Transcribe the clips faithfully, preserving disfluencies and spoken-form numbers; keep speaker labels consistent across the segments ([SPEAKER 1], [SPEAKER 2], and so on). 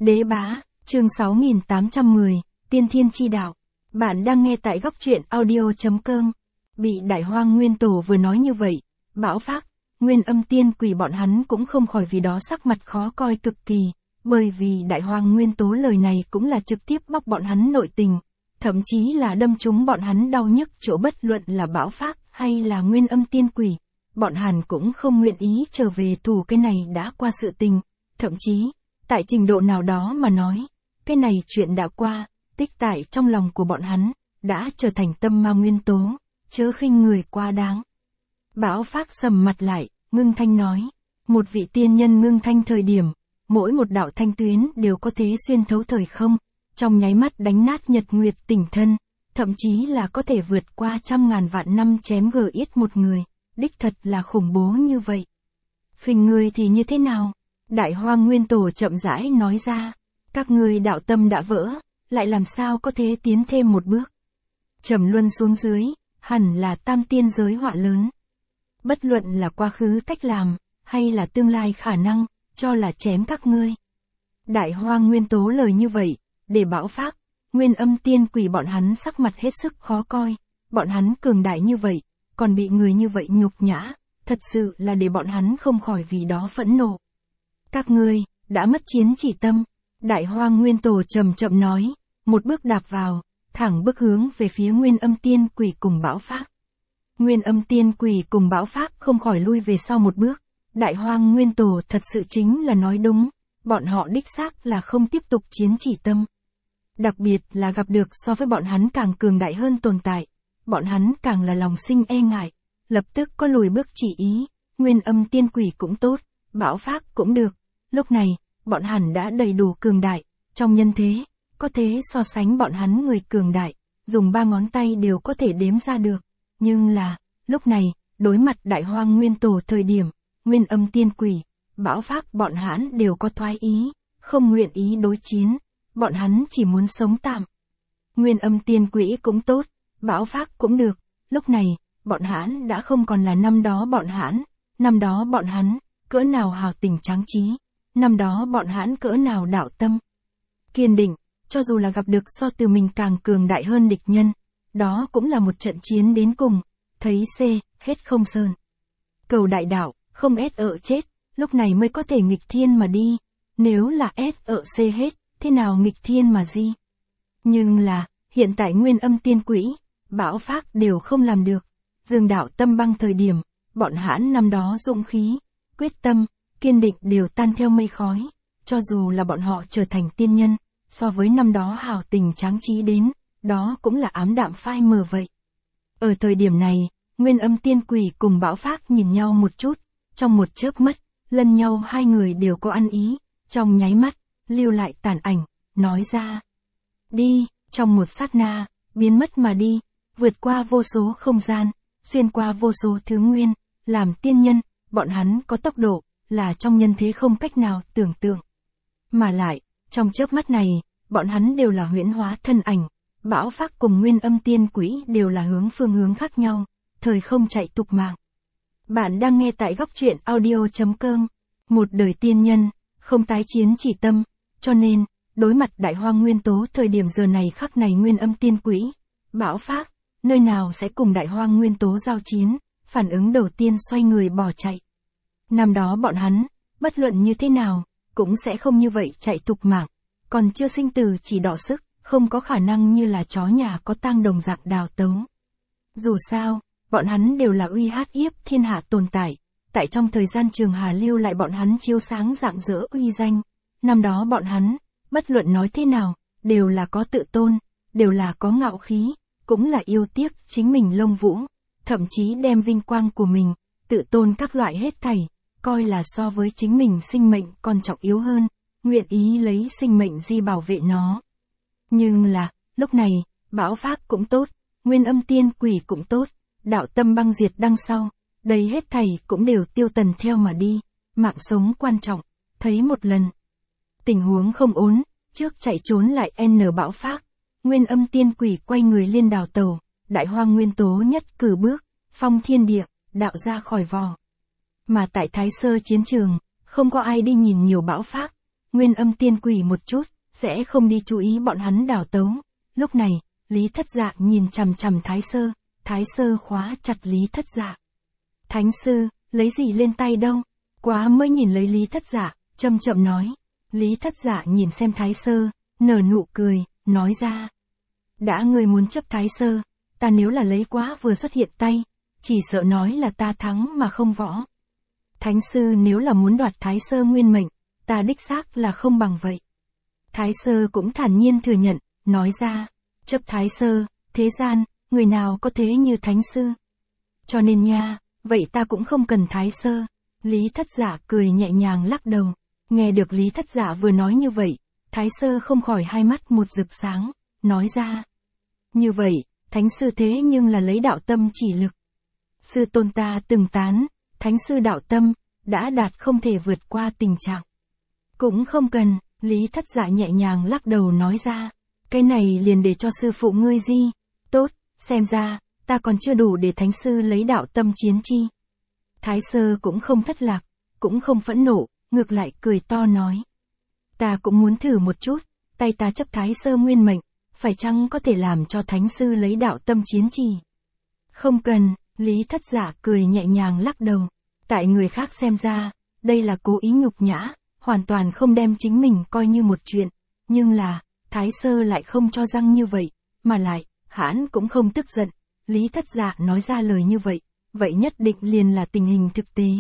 [SPEAKER 1] Đế bá, chương sáu nghìn tám trăm mười, Tiên Thiên Chi Đạo. Bạn đang nghe tại góc truyện audio.com. Bị Đại Hoang Nguyên Tổ vừa nói như vậy, Bảo Phác, Nguyên Âm Tiên Quỷ bọn hắn cũng không khỏi vì đó sắc mặt khó coi cực kỳ, bởi vì Đại Hoang Nguyên Tố lời này cũng là trực tiếp bóc bọn hắn nội tình, thậm chí là đâm trúng bọn hắn đau nhức chỗ, bất luận là Bảo Phác hay là Nguyên Âm Tiên Quỷ. Bọn hắn cũng không nguyện ý trở về thủ cái này đã qua sự tình, thậm chí, tại trình độ nào đó mà nói, cái này chuyện đã qua, tích tại trong lòng của bọn hắn, đã trở thành tâm ma nguyên tố, chớ khinh người quá đáng. Bảo Phác sầm mặt lại, ngưng thanh nói, một vị tiên nhân ngưng thanh thời điểm, mỗi một đạo thanh tuyến đều có thể xuyên thấu thời không, trong nháy mắt đánh nát nhật nguyệt tỉnh thân, thậm chí là có thể vượt qua trăm ngàn vạn năm chém gờ ít một người, đích thật là khủng bố như vậy. Khinh người thì như thế nào? Đại Hoang Nguyên Tổ chậm rãi nói ra, các ngươi đạo tâm đã vỡ, lại làm sao có thể tiến thêm một bước. Trầm luân xuống dưới, hẳn là tam tiên giới họa lớn. Bất luận là quá khứ cách làm, hay là tương lai khả năng, cho là chém các ngươi. Đại Hoang Nguyên Tố lời như vậy, để Bảo Phác, Nguyên Âm Tiên Quỷ bọn hắn sắc mặt hết sức khó coi, bọn hắn cường đại như vậy, còn bị người như vậy nhục nhã, thật sự là để bọn hắn không khỏi vì đó phẫn nộ. Các ngươi, đã mất chiến chỉ tâm, Đại Hoang Nguyên Tổ chậm chậm nói, một bước đạp vào, thẳng bước hướng về phía Nguyên Âm Tiên Quỷ cùng Bảo Phác. Nguyên Âm Tiên Quỷ cùng Bảo Phác không khỏi lui về sau một bước, Đại Hoang Nguyên Tổ thật sự chính là nói đúng, bọn họ đích xác là không tiếp tục chiến chỉ tâm. Đặc biệt là gặp được so với bọn hắn càng cường đại hơn tồn tại, bọn hắn càng là lòng sinh e ngại, lập tức có lùi bước chỉ ý, Nguyên Âm Tiên Quỷ cũng tốt, Bảo Phác cũng được. Lúc này, bọn hắn đã đầy đủ cường đại, trong nhân thế, có thể so sánh bọn hắn người cường đại, dùng ba ngón tay đều có thể đếm ra được. Nhưng là, lúc này, đối mặt Đại Hoang Nguyên Tổ thời điểm, Nguyên Âm Tiên Quỷ, Bảo Phác bọn hắn đều có thoái ý, không nguyện ý đối chiến, bọn hắn chỉ muốn sống tạm. Nguyên Âm Tiên Quỷ cũng tốt, Bảo Phác cũng được, lúc này, bọn hắn đã không còn là năm đó bọn hắn, năm đó bọn hắn, cỡ nào hào tình tráng trí. Năm đó bọn hắn cỡ nào đạo tâm. Kiên định, cho dù là gặp được so từ mình càng cường đại hơn địch nhân, đó cũng là một trận chiến đến cùng, thấy C, hết không sơn. Cầu đại đạo, không ép ở chết, lúc này mới có thể nghịch thiên mà đi, nếu là ép ở C hết, thế nào nghịch thiên mà di. Nhưng là, hiện tại Nguyên Âm Tiên Quỷ, Bảo Phác đều không làm được, dương đạo tâm băng thời điểm, bọn hắn năm đó dũng khí, quyết tâm, kiên định đều tan theo mây khói, cho dù là bọn họ trở thành tiên nhân, so với năm đó hào tình tráng trí đến, đó cũng là ám đạm phai mờ vậy. Ở thời điểm này, Nguyên Âm Tiên Quỷ cùng Bảo Phác nhìn nhau một chút, trong một chớp mắt, lẫn nhau hai người đều có ăn ý, trong nháy mắt, lưu lại tàn ảnh, nói ra. Đi, trong một sát na, biến mất mà đi, vượt qua vô số không gian, xuyên qua vô số thứ nguyên, làm tiên nhân, bọn hắn có tốc độ, là trong nhân thế không cách nào tưởng tượng. Mà lại, trong chớp mắt này, bọn hắn đều là huyễn hóa thân ảnh, Bảo Phác cùng Nguyên Âm Tiên Quỷ đều là hướng phương hướng khác nhau, thời không chạy tục mạng. Bạn đang nghe tại góc truyện audio.com, một đời tiên nhân, không tái chiến chỉ tâm, cho nên, đối mặt Đại Hoang Nguyên Tố thời điểm giờ này khắc này Nguyên Âm Tiên Quỷ, Bảo Phác, nơi nào sẽ cùng Đại Hoang Nguyên Tố giao chiến, phản ứng đầu tiên xoay người bỏ chạy. Năm đó bọn hắn, bất luận như thế nào, cũng sẽ không như vậy chạy tục mạng, còn chưa sinh tử chỉ đọ sức, không có khả năng như là chó nhà có tang đồng dạng đào tấu. Dù sao, bọn hắn đều là uy hát yếp thiên hạ tồn tại, tại trong thời gian trường hà lưu lại bọn hắn chiếu sáng rạng rỡ uy danh. Năm đó bọn hắn, bất luận nói thế nào, đều là có tự tôn, đều là có ngạo khí, cũng là yêu tiếc chính mình lông vũ, thậm chí đem vinh quang của mình, tự tôn các loại hết thảy, coi là so với chính mình sinh mệnh còn trọng yếu hơn, nguyện ý lấy sinh mệnh di bảo vệ nó. Nhưng là, lúc này, Bảo Phác cũng tốt, Nguyên Âm Tiên Quỷ cũng tốt, đạo tâm băng diệt đằng sau, đây hết thảy cũng đều tiêu tần theo mà đi, mạng sống quan trọng, thấy một lần. Tình huống không ổn, trước chạy trốn lại N Bảo Phác, Nguyên Âm Tiên Quỷ quay người liên đào tàu, Đại Hoang Nguyên Tố nhất cử bước, phong thiên địa, đạo ra khỏi vò. Mà tại Thái Sơ chiến trường, không có ai đi nhìn nhiều Bảo Phác, Nguyên Âm tiên quỷ một chút, sẽ không đi chú ý bọn hắn đảo tấu. Lúc này, Lý Thất Dạ nhìn chằm chằm Thái Sơ, Thái Sơ khóa chặt Lý Thất Dạ. Thánh sư, lấy gì lên tay đâu? Quá mới nhìn lấy Lý Thất Dạ, chậm chậm nói. Lý Thất Dạ nhìn xem Thái Sơ, nở nụ cười, nói ra. Đã ngươi muốn chấp Thái Sơ, ta nếu là lấy quá vừa xuất hiện tay, chỉ sợ nói là ta thắng mà không võ. Thánh sư nếu là muốn đoạt Thái Sơ nguyên mệnh, ta đích xác là không bằng vậy. Thái Sơ cũng thản nhiên thừa nhận, nói ra, chấp Thái Sơ, thế gian, người nào có thế như Thánh sư. Cho nên nha, vậy ta cũng không cần Thái Sơ. Lý Thất Dạ cười nhẹ nhàng lắc đầu, nghe được Lý Thất Dạ vừa nói như vậy, Thái Sơ không khỏi hai mắt một rực sáng, nói ra. Như vậy, Thánh sư thế nhưng là lấy đạo tâm chỉ lực. Sư tôn ta từng tán, Thánh sư đạo tâm, đã đạt không thể vượt qua tình trạng. Cũng không cần, Lý Thất Dạ nhẹ nhàng lắc đầu nói ra. Cái này liền để cho sư phụ ngươi di. Tốt, xem ra, ta còn chưa đủ để Thánh sư lấy đạo tâm chiến chi. Thái Sơ cũng không thất lạc, cũng không phẫn nộ, ngược lại cười to nói. Ta cũng muốn thử một chút, tay ta chấp Thái Sơ nguyên mệnh, phải chăng có thể làm cho Thánh sư lấy đạo tâm chiến trì? Không cần, Lý Thất Dạ cười nhẹ nhàng lắc đầu. Tại người khác xem ra, đây là cố ý nhục nhã, hoàn toàn không đem chính mình coi như một chuyện. Nhưng là, Thái Sơ lại không cho răng như vậy, mà lại, hãn cũng không tức giận. Lý Thất Dạ nói ra lời như vậy, vậy nhất định liền là tình hình thực tế.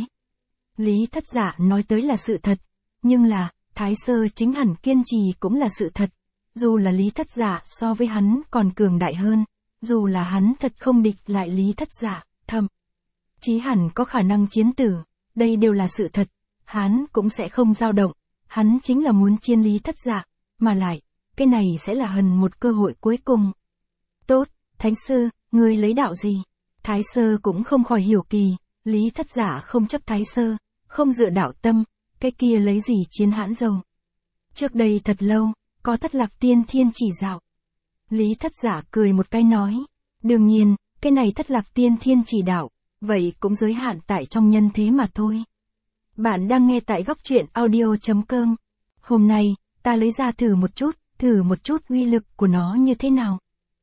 [SPEAKER 1] Lý Thất Dạ nói tới là sự thật, nhưng là, Thái Sơ chính hẳn kiên trì cũng là sự thật. Dù là Lý Thất Dạ so với hắn còn cường đại hơn, dù là hắn thật không địch lại Lý Thất Dạ, thậm chí hẳn có khả năng chiến tử, đây đều là sự thật, hắn cũng sẽ không dao động, hắn chính là muốn chiên Lý Thất Dạ, mà lại, cái này sẽ là hần một cơ hội cuối cùng. Tốt, Thánh sư, ngươi lấy đạo gì? Thái Sơ cũng không khỏi hiểu kỳ, Lý Thất Dạ không chấp Thái Sơ, không dựa đạo tâm, cái kia lấy gì chiến hãn dầu. Trước đây thật lâu, có Thất Lạc Tiên Thiên chỉ đạo. Lý Thất Dạ cười một cái nói, đương nhiên, cái này Thất Lạc Tiên Thiên chỉ đạo, vậy cũng giới hạn tại trong nhân thế mà thôi. Bạn đang nghe tại góc truyện audio chấm com. Hôm nay, ta lấy ra thử một chút, thử một chút uy lực của nó như thế nào.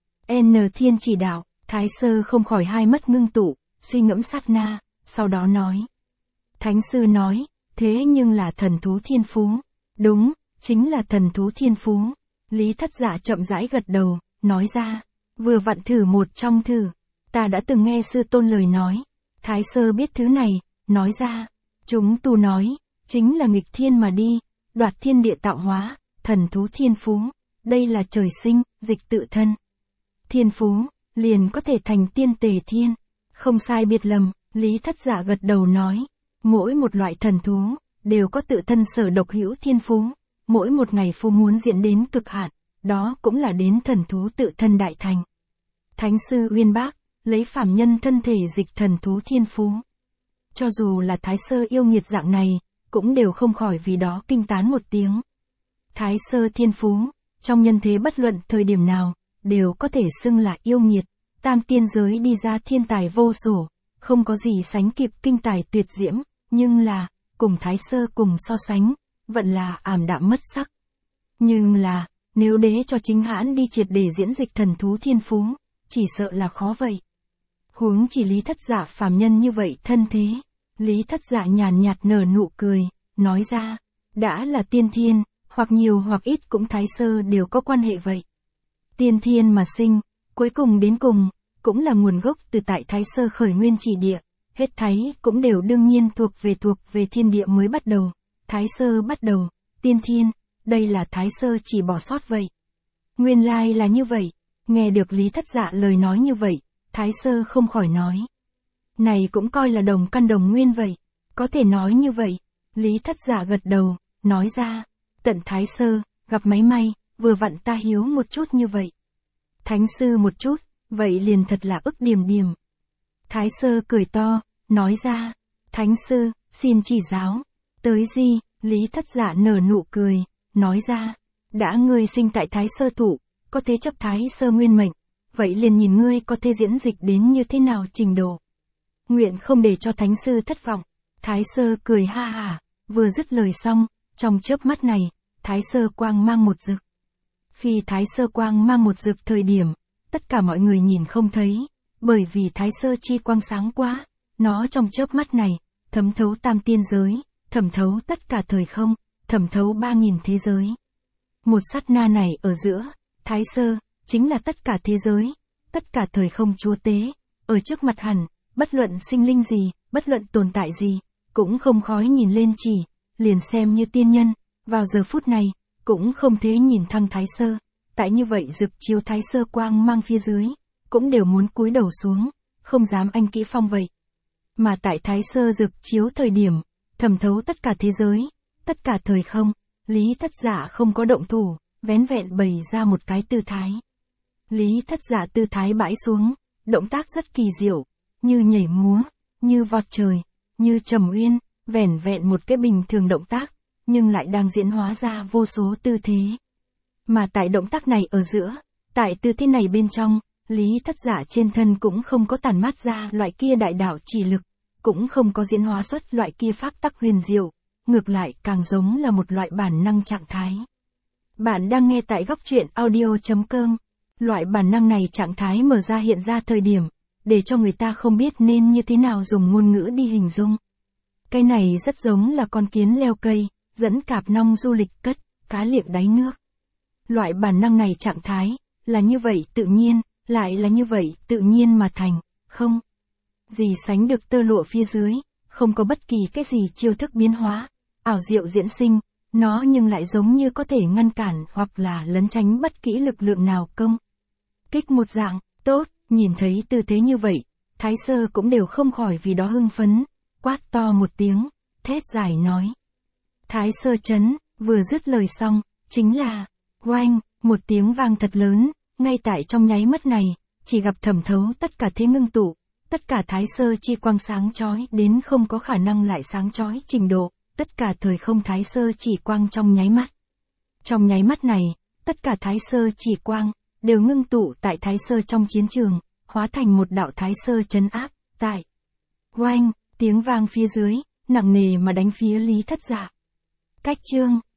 [SPEAKER 1] N Thiên chỉ đạo, Thái Sơ không khỏi hai mắt ngưng tụ, suy ngẫm sát na, sau đó nói. Thánh sư nói, thế nhưng là thần thú thiên phú. Đúng, chính là thần thú thiên phú. Lý Thất Dạ chậm rãi gật đầu, nói ra, vừa vặn thử một trong thử. Ta đã từng nghe sư tôn lời nói. Thái Sơ biết thứ này, nói ra, chúng tu nói, chính là nghịch thiên mà đi, đoạt thiên địa tạo hóa, thần thú thiên phú, đây là trời sinh, dịch tự thân. Thiên phú, liền có thể thành tiên tề thiên. Không sai biệt lầm, Lý Thất Dạ gật đầu nói, mỗi một loại thần thú, đều có tự thân sở độc hữu thiên phú, mỗi một ngày phù muốn diễn đến cực hạn, đó cũng là đến thần thú tự thân đại thành. Thánh sư uyên bác, lấy phàm nhân thân thể dịch thần thú thiên phú. Cho dù là Thái Sơ yêu nghiệt dạng này, cũng đều không khỏi vì đó kinh tán một tiếng. Thái Sơ thiên phú, trong nhân thế bất luận thời điểm nào, đều có thể xưng là yêu nghiệt, tam tiên giới đi ra thiên tài vô sổ, không có gì sánh kịp kinh tài tuyệt diễm, nhưng là, cùng Thái Sơ cùng so sánh, vẫn là ảm đạm mất sắc. Nhưng là, nếu đế cho chính hãn đi triệt để diễn dịch thần thú thiên phú, chỉ sợ là khó vậy. Huống chỉ Lý Thất Dạ phàm nhân như vậy thân thế. Lý Thất Dạ nhàn nhạt nở nụ cười, nói ra, đã là tiên thiên, hoặc nhiều hoặc ít cũng Thái Sơ đều có quan hệ vậy. Tiên thiên mà sinh, cuối cùng đến cùng, cũng là nguồn gốc từ tại Thái Sơ khởi nguyên chỉ địa, hết thảy cũng đều đương nhiên thuộc về thuộc về thiên địa mới bắt đầu. Thái Sơ bắt đầu, tiên thiên, đây là Thái Sơ chỉ bỏ sót vậy. Nguyên lai là như vậy, nghe được Lý Thất Dạ lời nói như vậy, Thái Sơ không khỏi nói. Này cũng coi là đồng căn đồng nguyên vậy, có thể nói như vậy. Lý Thất Dạ gật đầu, nói ra, tận Thái Sơ, gặp máy may, vừa vặn ta hiếu một chút như vậy. Thánh sư một chút, vậy liền thật là ức điềm điềm. Thái Sơ cười to, nói ra, Thánh sư, xin chỉ giáo. Tới gì, Lý Thất Dạ nở nụ cười, nói ra, đã ngươi sinh tại Thái Sơ thụ, có thế chấp Thái Sơ nguyên mệnh, vậy liền nhìn ngươi có thể diễn dịch đến như thế nào trình độ. Nguyện không để cho Thánh sư thất vọng. Thái Sơ cười ha hả, vừa dứt lời xong, trong chớp mắt này, Thái Sơ quang mang một rực. Khi Thái Sơ quang mang một rực thời điểm, tất cả mọi người nhìn không thấy, bởi vì Thái Sơ chi quang sáng quá, nó trong chớp mắt này, thấm thấu tam tiên giới, thẩm thấu tất cả thời không, thẩm thấu ba nghìn thế giới. Một sát na này ở giữa, Thái Sơ, chính là tất cả thế giới, tất cả thời không chúa tế, ở trước mặt hẳn, bất luận sinh linh gì, bất luận tồn tại gì, cũng không khói nhìn lên chỉ, liền xem như tiên nhân, vào giờ phút này, cũng không thế nhìn thăng Thái Sơ, tại như vậy rực chiếu Thái Sơ quang mang phía dưới, cũng đều muốn cúi đầu xuống, không dám anh kỹ phong vậy. Mà tại Thái Sơ rực chiếu thời điểm, thẩm thấu tất cả thế giới, tất cả thời không, Lý Thất Dạ không có động thủ, vén vẹn bày ra một cái tư thái. Lý Thất Dạ tư thái bãi xuống, động tác rất kỳ diệu, như nhảy múa, như vọt trời, như trầm uyên, vẻn vẹn một cái bình thường động tác, nhưng lại đang diễn hóa ra vô số tư thế. Mà tại động tác này ở giữa, tại tư thế này bên trong, Lý Thất Dạ trên thân cũng không có tản mát ra loại kia đại đạo chỉ lực, cũng không có diễn hóa xuất loại kia pháp tắc huyền diệu, ngược lại càng giống là một loại bản năng trạng thái. Bạn đang nghe tại góc truyện audio chấm com. Loại bản năng này trạng thái mở ra hiện ra thời điểm, để cho người ta không biết nên như thế nào dùng ngôn ngữ đi hình dung. Cái này rất giống là con kiến leo cây, dẫn cạp nong du lịch cất, cá liệng đáy nước. Loại bản năng này trạng thái, là như vậy tự nhiên, lại là như vậy tự nhiên mà thành, không gì sánh được tơ lụa phía dưới, không có bất kỳ cái gì chiêu thức biến hóa, ảo diệu diễn sinh, nó nhưng lại giống như có thể ngăn cản hoặc là lấn tránh bất kỳ lực lượng nào công. Kích một dạng, tốt, nhìn thấy tư thế như vậy, Thái Sơ cũng đều không khỏi vì đó hưng phấn, quát to một tiếng, thét dài nói. Thái Sơ chấn, vừa dứt lời xong, chính là, oanh, một tiếng vang thật lớn, ngay tại trong nháy mắt này, chỉ gặp thẩm thấu tất cả thế ngưng tụ, tất cả Thái Sơ chi quang sáng chói đến không có khả năng lại sáng chói trình độ, tất cả thời không Thái Sơ chỉ quang trong nháy mắt. Trong nháy mắt này, tất cả Thái Sơ chỉ quang, đều ngưng tụ tại Thái Sơ trong chiến trường, hóa thành một đạo Thái Sơ trấn áp, tại. Oanh, tiếng vang phía dưới, nặng nề mà đánh phía Lý Thất Dạ. Cách chương.